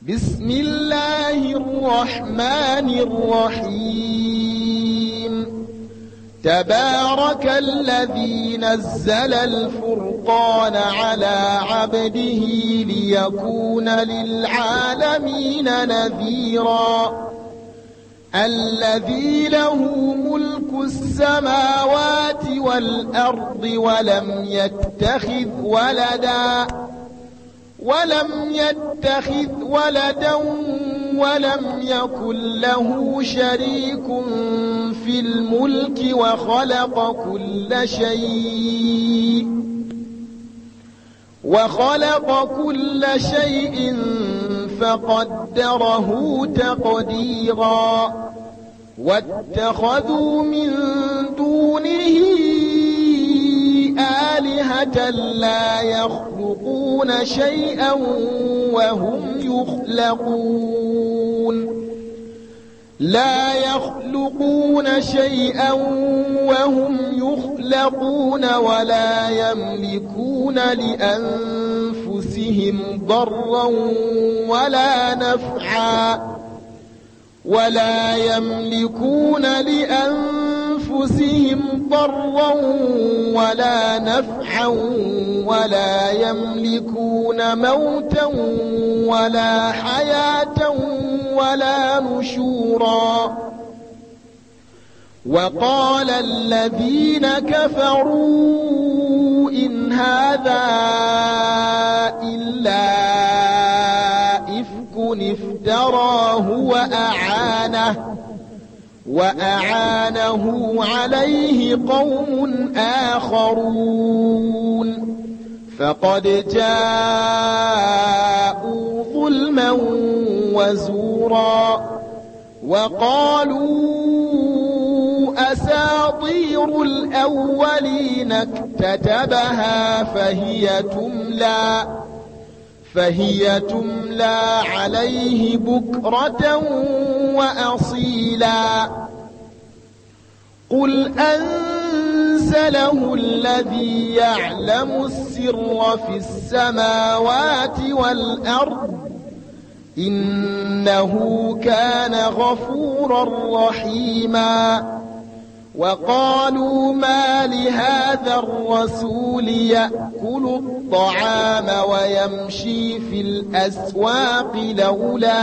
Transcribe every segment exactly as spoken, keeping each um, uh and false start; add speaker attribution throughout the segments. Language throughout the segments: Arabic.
Speaker 1: بسم الله الرحمن الرحيم تبارك الذي نزل الفرقان على عبده ليكون للعالمين نذيرا الذي له ملك السماوات والأرض ولم يتخذ ولدا ولم يتخذ ولدا ولم يكن له شريك في الملك وخلق كل شيء وخلق كل شيء فقدره تقديرا واتخذوا من دونه آلهة لا يخلقون شيئا وهم يخلقون لا يخلقون شيئا وهم يخلقون ولا يملكون لأنفسهم ضرا ولا نفعا ولا يملكون لأنفسهم ضرا ولا نفعا ولا يملكون موتا ولا حياة ولا نشورا وقال الذين كفروا إن هذا إلا إفك افتراه وأعانه وأعانه عليه قوم آخرون فقد جاءوا ظلما وزورا وقالوا أساطير الأولين اكتتبها فهي تملى فهي تملى عليه بكرة وأصيلا قل أنزله الذي يعلم السر في السماوات والأرض إنه كان غفورا رحيما وقالوا ما لهذا الرسول يأكل الطعام ويمشي في الأسواق لولا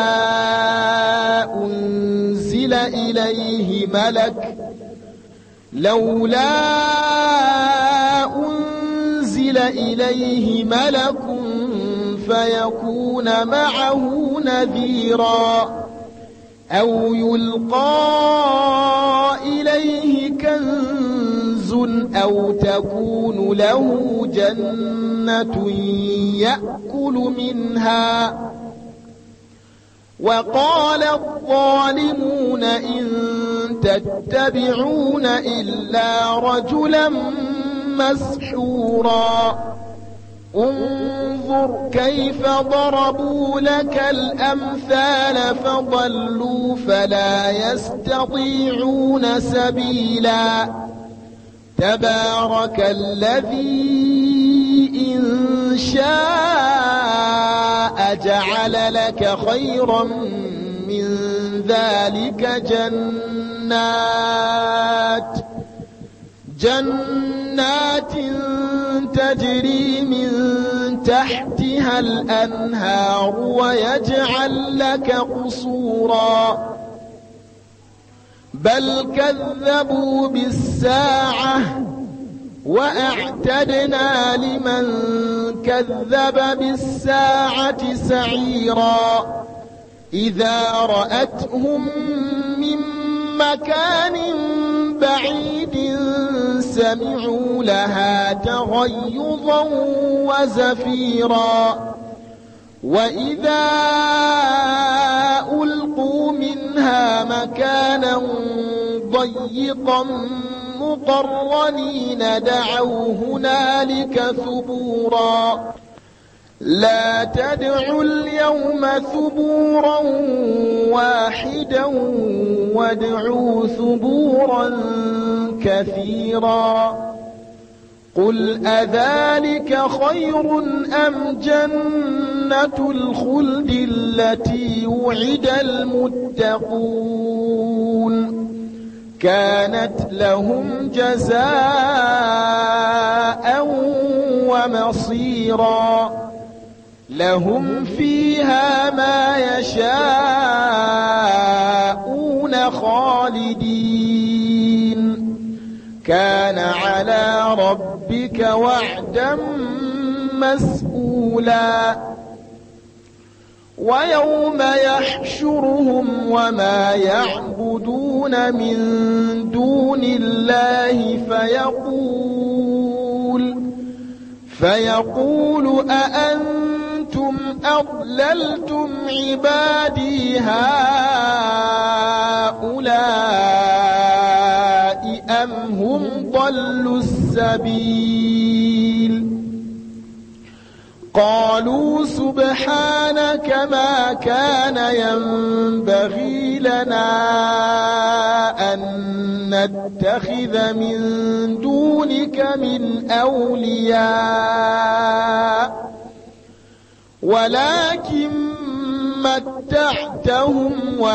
Speaker 1: أنزل إليه ملك لولا أنزل إليه ملك فيكون معه نذيرا أو يلقى إليه كنز أو تكون له جنة يأكل منها وقال الظالمون إن تتبعون إلا رجلا مسحورا انظر كيف ضربوا لك الأمثال فضلوا فلا يستطيعون سبيلا تبارك الذي إن شاء جعل لك خيرا من ذلك جنات جنات تجري من تحتها الأنهار ويجعل لك قصورا بل كذبوا بالساعة وأعتدنا لمن كذب بالساعة سعيرا إذا رأتهم من مكان بعيد سمعوا لها تغيظا وزفيرا وإذا ألقوا منها مكانا ضيقا مقرنين دعوا هنالك ثبورا لا تدعوا اليوم ثبورا واحدا وادعوا ثبورا كثيرا قل أذلك خير أم جنة الخلد التي وعد المتقون كانت لهم جزاء ومصيرا لهم فيها ما يشاءون خالدين كان على ربك وعدا مسئولا ويوم يحشرهم وما يعبدون من دون الله فيقول فيقول أأنتم أضللتم عبادي هؤلاء أم هم ضلوا السبيل قالوا سبحانك ما كان ينبغي لنا أن نتخذ من دونك من أولياء ولكن متعتهم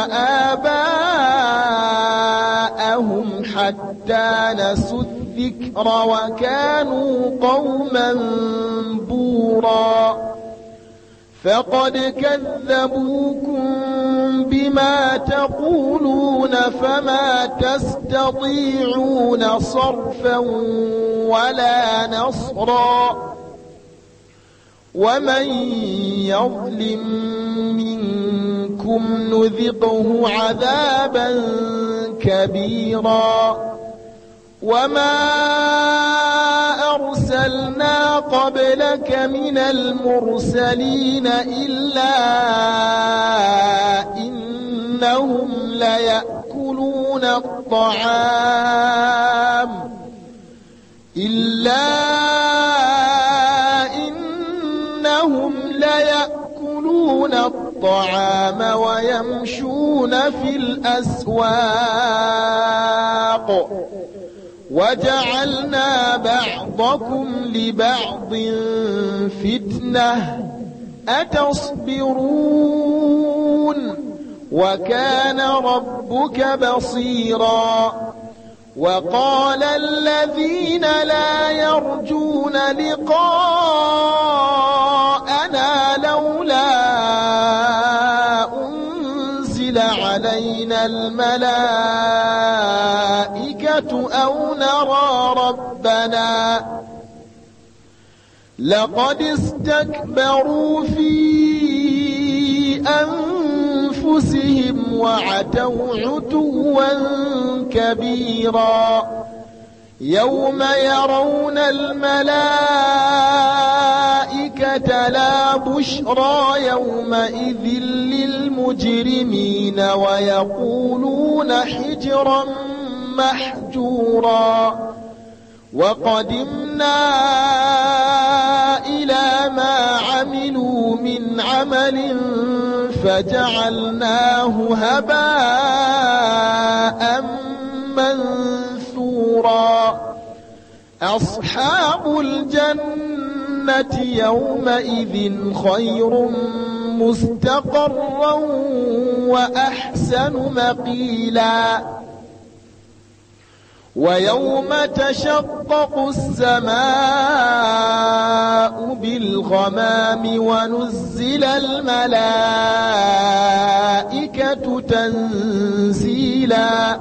Speaker 1: وآباءهم حتى نسوا الذكر وكانوا قوما بورا فقد كذبوكم بما تقولون فما تستطيعون صرفا ولا نصرا ومن يظلم منكم نذقه عذابا كبيرا وما أرسلنا قبلك من المرسلين إلا إنهم ليأكلون الطعام إلا إنهم ليأكلون الطعام ويمشون في الأسواق وجعلنا بعضكم لبعض فتنة أتصبرون وكان ربك بصيرا وقال الذين لا يرجون لقاءنا لولا أنزل علينا الملائكة أو نرى ربنا لقد استكبروا في أنفسهم وعتوا عتوا كبيرا يوم يرون الملائكة لا بشرى يومئذ للمجرمين ويقولون حجرا محجورا وقدمنا إلى ما عملوا من عمل فجعلناه هباء منثورا أصحاب الجنة يومئذ خير مستقرا وأحسن مقيلا ويوم تشقق السماء بالغمام ونزل الملائكة تنزيلا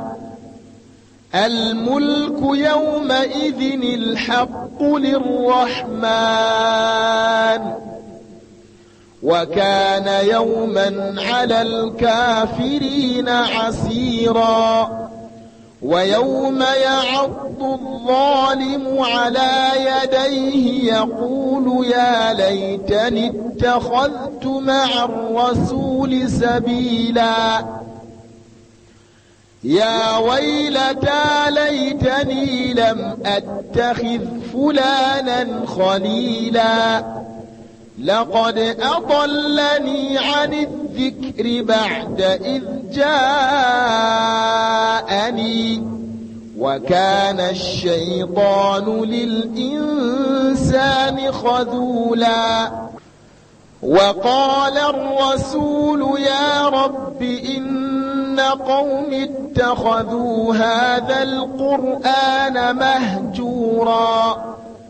Speaker 1: الملك يومئذ الحق للرحمن وكان يوما على الكافرين عسيرا ويوم يعض الظالم على يديه يقول يا ليتني اتخذت مع الرسول سبيلا يا ويلتى ليتني لم أتخذ فلانا خليلا لقد أضلني عن الذكر بعد إذ جاءني وكان الشيطان للإنسان خذولا وقال الرسول يا رب إن قوم اتخذوا هذا القرآن مهجورا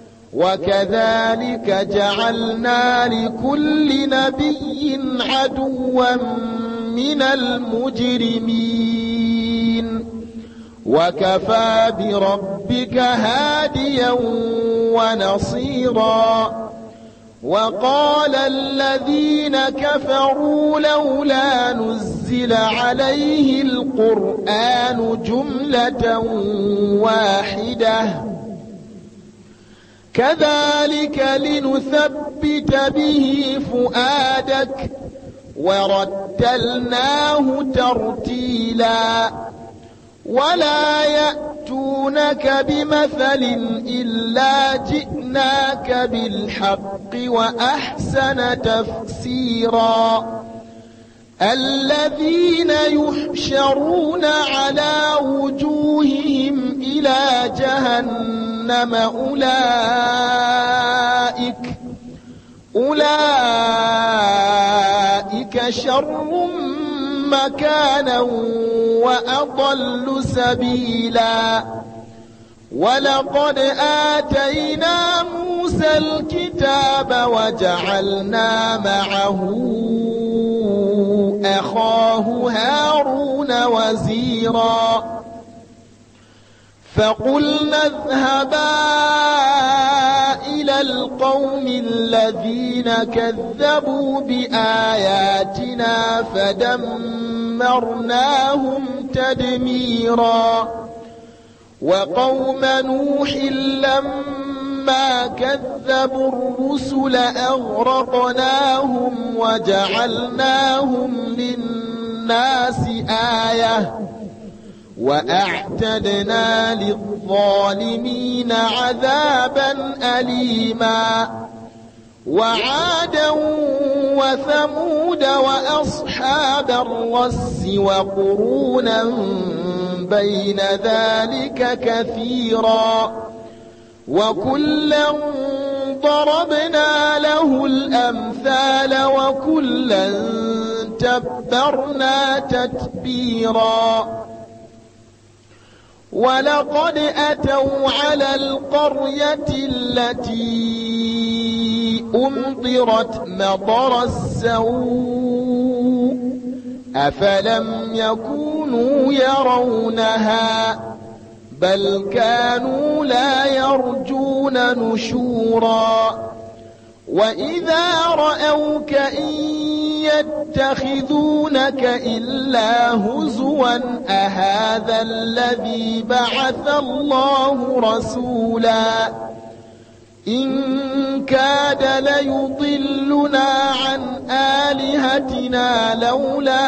Speaker 1: وكذلك جعلنا لكل نبي عدوا من المجرمين وكفى بربك هاديا ونصيرا وقال الذين كفروا لولا نزل عليه القرآن جملة واحدة كذلك لنثبت به فؤادك ورتلناه ترتيلا ولا يأتونك بمثل إلا جئناك بالحق وأحسن تفسيرا الذين يحشرون على وجوههم إلى جهنم أولئك أولئك شر مكانا وأضل سبيلا ولقد آتينا موسى الكتاب وجعلنا معه أخاه هارون وزيرا فقلنا اذهبا إلى القوم الذين كذبوا بآياتنا فدمرناهم تدميرا وقوم نوح لما كذبوا الرسل أغرقناهم وجعلناهم للناس آية وأعتدنا للظالمين عذابا أليما وعادا وثمود وأصحاب الرس وقرونا بين ذلك كثيرا وكلا ضربنا له الأمثال وكلا تبرنا تتبيرا ولقد أتوا على القرية التي أمطرت مطر السوء أفلم يكونوا يرونها بل كانوا لا يرجون نشورا وإذا رأوك إن يتخذونك إلا هزوا أهذا الذي بعث الله رسولا إن كاد ليضلنا عن آلهتنا لولا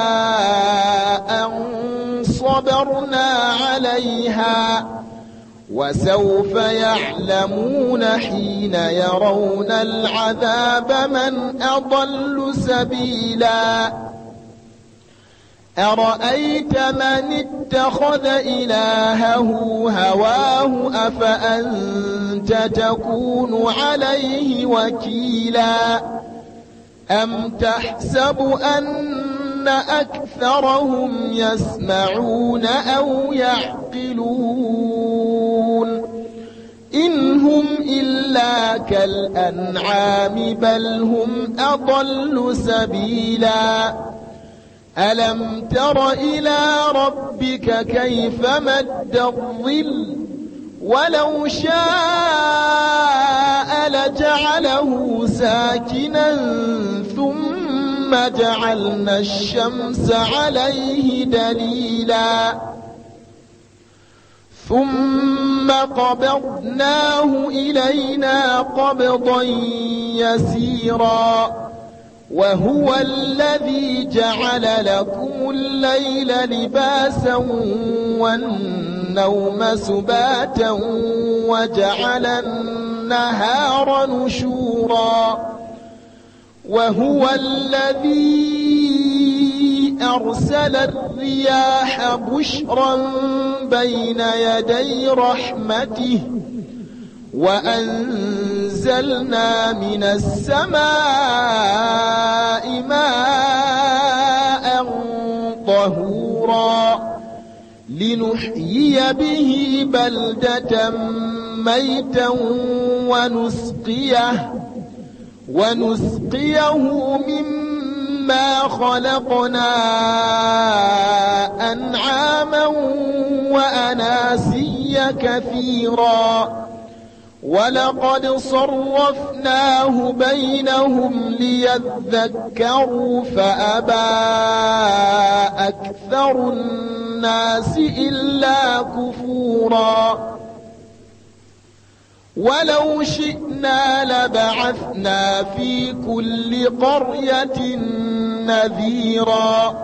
Speaker 1: أن صبرنا عليها وسوف يعلمون حين يرون العذاب من أضل سبيلا أرأيت من اتخذ إلهه هواه أفأنت تكون عليه وكيلا أم تحسب أن أكثرهم يسمعون أو يعقلون إن هم إلا كالأنعام بل هم أضل سبيلا ألم تر إلى ربك كيف مد الظل ولو شاء لجعله ساكنا ثم جعلنا الشمس عليه دليلا ثم قبضناه إلينا قبضا يسيرا وهو الذي جعل لكم الليل لباسا والنوم سباتا وجعل النهار نشورا وهو الذي أرسل الرياح بشرا بين يدي رحمته وأنزلنا من السماء ماء طهورا لنحيي به بلدة ميتا ونسقيه ونسقيه مما خلقنا أنعاما وأناسيا كثيرا ولقد صرفناه بينهم ليذكروا فأبى أكثر الناس إلا كفورا ولو شئنا لبعثنا في كل قرية نذيرا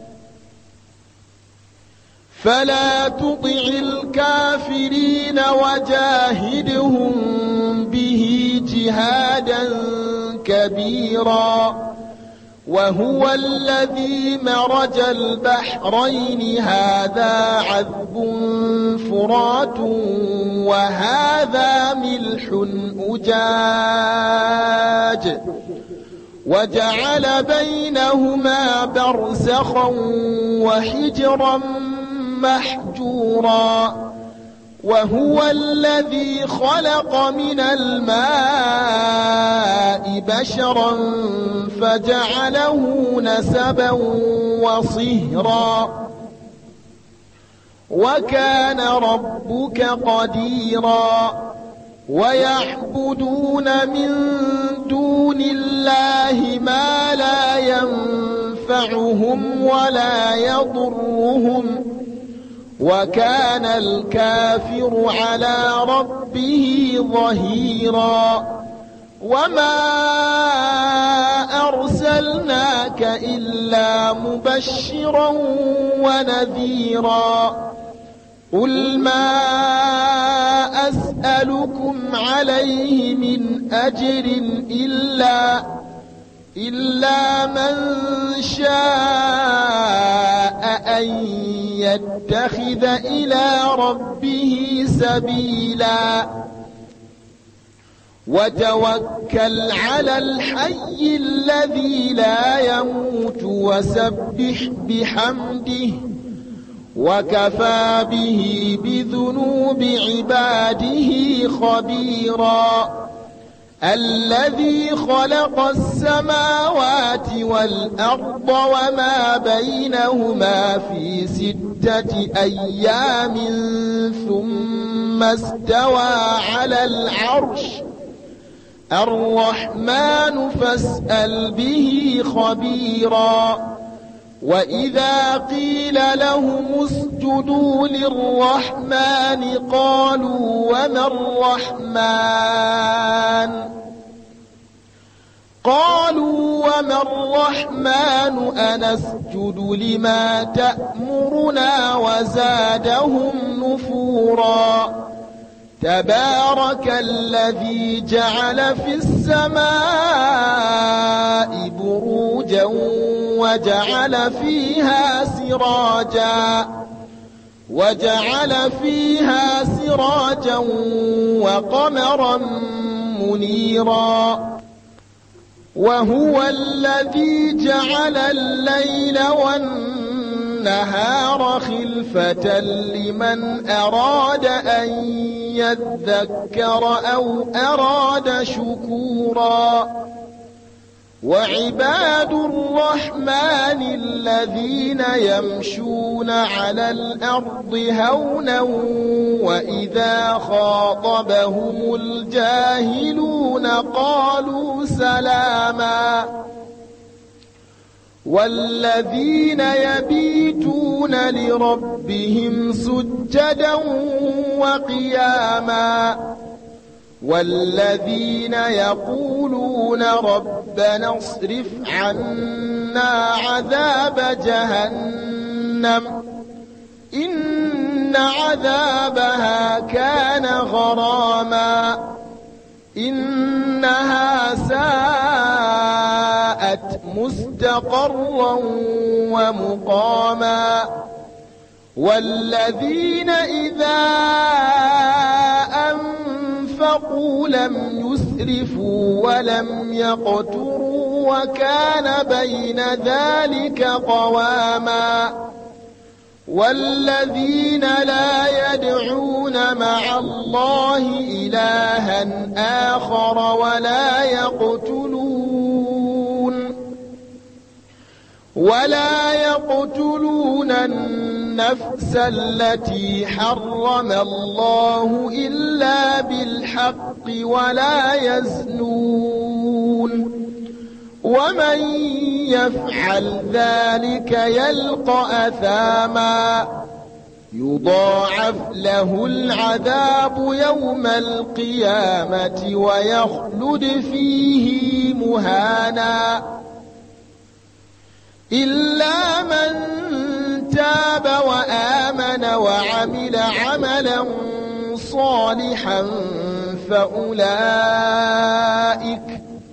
Speaker 1: فلا تطع الكافرين وجاهدهم به جهادا كبيرا وهو الذي مرج البحرين هذا عذب فرات وهذا ملح أجاج وجعل بينهما برزخا وحجرا محجورا وهو الذي خلق من الماء بشرا فجعله نسبا وصهرا وكان ربك قديرا ويعبدون من دون الله ما لا ينفعهم ولا يضرهم وكان الكافر على ربه ظهيرا وما أرسلناك إلا مبشرا ونذيرا قل ما أسألكم عليه من أجر إلا إلا من شاء أن يتخذ إلى ربه سبيلا وتوكل على الحي الذي لا يموت وسبح بحمده وكفى به بذنوب عباده خبيرا الذي خلق السماوات والأرض وما بينهما في ستة أيام ثم استوى على العرش الرحمن فاسأل به خبيرا وإذا قيل لهم اسجدوا للرحمن قالوا وما الرحمن قالوا وما الرحمن أنسجد لما تأمرنا وزادهم نفورا تبارك الذي جعل في السماء بروجا وجعل فيها سراجا وجعل فيها سراجا وقمرا منيرا وهو الذي جعل الليل والنهار خلفة لمن أراد أن يذكر أو أراد شكورا وعباد الرحمن الذين يمشون على الأرض هونا وإذا خاطبهم الجاهلون قالوا سلاما والذين يبيتون لربهم سجدا وقياما والذين يقولون ربنا اصرف عنا عذاب جهنم إن عذابها كان غراما إنها ساءت مستقيما مستقرا ومقاما والذين إذا أنفقوا لم يسرفوا ولم يقتروا وكان بين ذلك قواما والذين لا يدعون مع الله إلها آخر ولا يقتلون ولا يقتلون النفس التي حرم الله إلا بالحق ولا يزنون ومن يفعل ذلك يلقى أثاما يضاعف له العذاب يوم القيامة ويخلد فيه مهانا إلا من تاب وآمن وعمل عملا صالحا فأولئك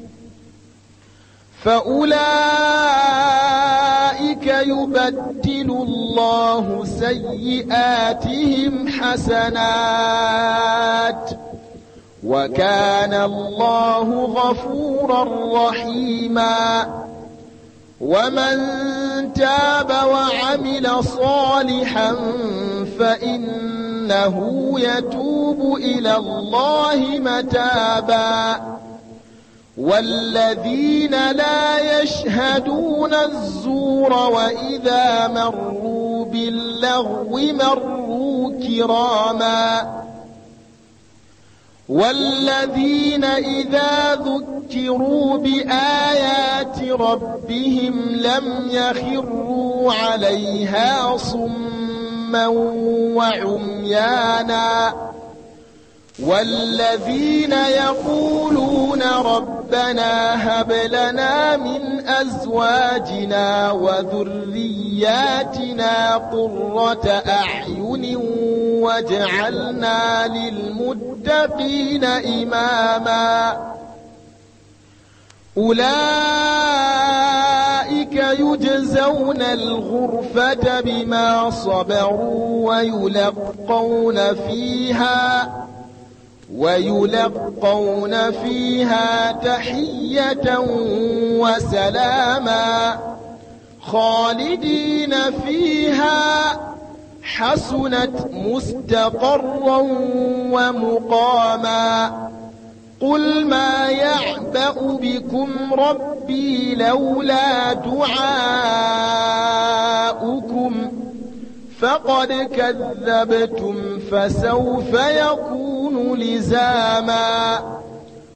Speaker 1: فأولئك يبدل الله سيئاتهم حسنات وكان الله غفورا رحيما ومن تاب وعمل صالحا فإنه يتوب إلى الله متابا والذين لا يشهدون الزور وإذا مروا باللغو مروا كراما والذين إذا ذكروا بآيات ربهم لم يخروا عليها صما وعميانا والذين يقولون ربنا هب لنا من أزواجنا وذرياتنا قرة أعين واجعلنا للمتقين إماما أولئك يجزون الغرفة بما صبروا ويلقون فيها ويلقون فيها تحية وسلاما خالدين فيها حسنت مستقرا ومقاما قل ما يعبأ بكم ربي لولا دعاؤكم فقد كذبتم فسوف يكون لزاما